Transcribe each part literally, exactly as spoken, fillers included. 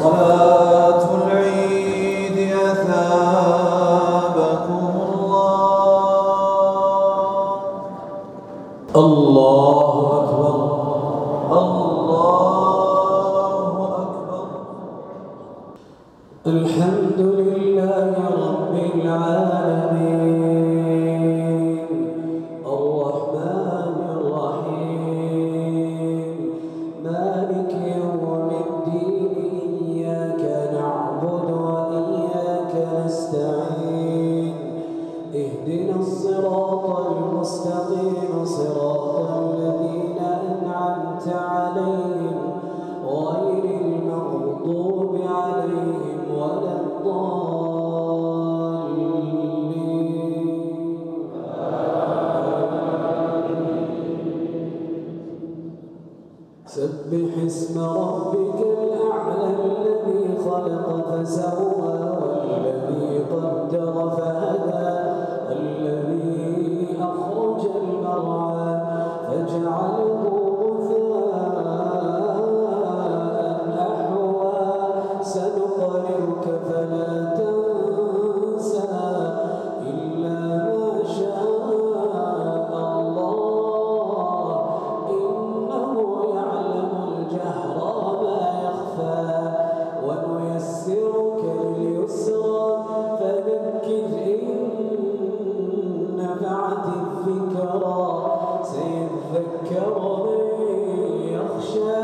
صلاة العيد أثابكم الله. الله أكبر، الله أكبر. الحمد لله رب العالمين الرحمن الرحيم مالك يوم الدين إياك نعبد وإياك نستعين اهدنا الصراط المستقيم صراط الذين أنعمت عليهم غير المغضوب عليهم ولا الضالين. سبح اسم ربك الأعلى الذي خلق فسوى والذي قدر فهدى والذي أخرج المرعى فجعله سنقرئك فلا تنسى إلا ما شاء الله إنه يعلم الجهر وما يخفى ونيسرك لليسرى فذكر إن نفعت الذكرى سيذكر من يخشى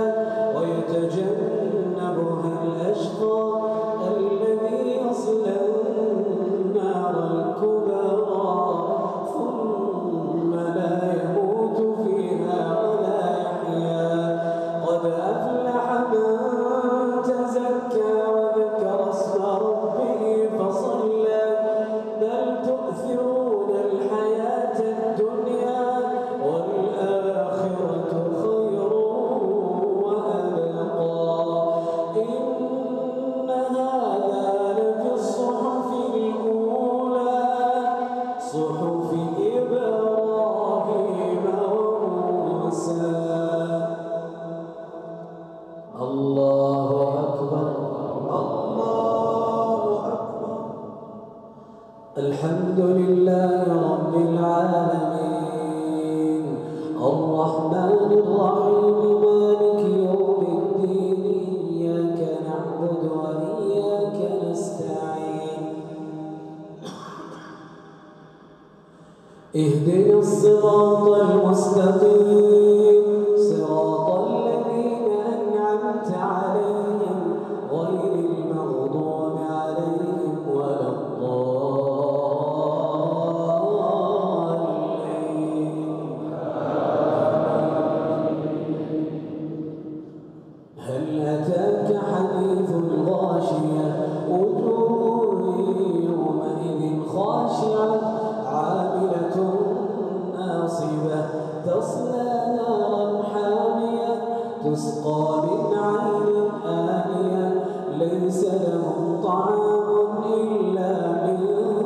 ويتجنبها الأشقى الذي يصلى النار الكبرى ثم لا يموت فيها ولا يحيا قد أفلح من تزكى وذكر اسم ربه فصلى بل تؤثرون الحياة الدنيا والآخرة خير وأبقى إن هذا لفي الصحف الأولى صحف إبراهيم وموسى. الله أكبر، الله أكبر. الحمد لله رب العالمين الرحمن الرحيم مالك يوم الدين إياك نعبد وإياك نستعين اهدنا الصراط المستقيم صراط الذين أنعمت عليهم غير المغضوب عليهم ولا الضالين. هل أتاك حديث الغاشية وجوه يومئذ خاشعة عاملة ناصبة تصلى نارا حامية تسقى من عين آنية ليس لهم طعام إلا من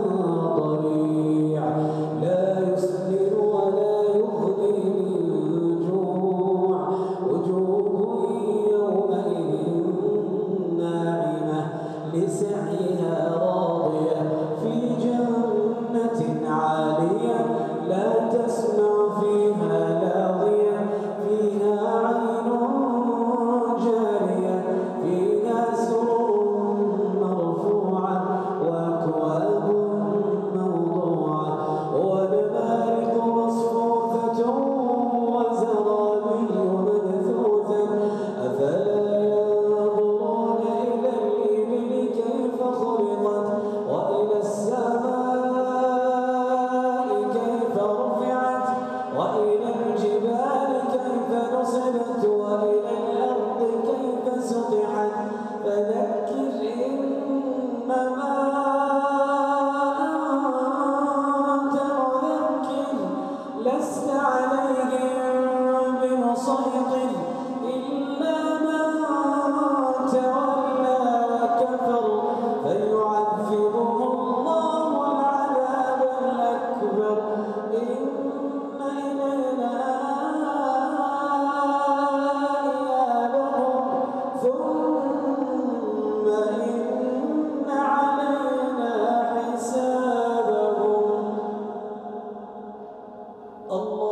ضريع لا يسمن ولا يغني من جوع وجوه يومئذ ناعمة لسعيها راضية في جنة عالية لا تسمع فيها لاغية فيها عين جارية فيها سرر مرفوعة وأكواب موضوعة ونمارق مصفوفة وزرابي مبثوثة أفلا ينظرون إلى الإبل كيف خلقت الله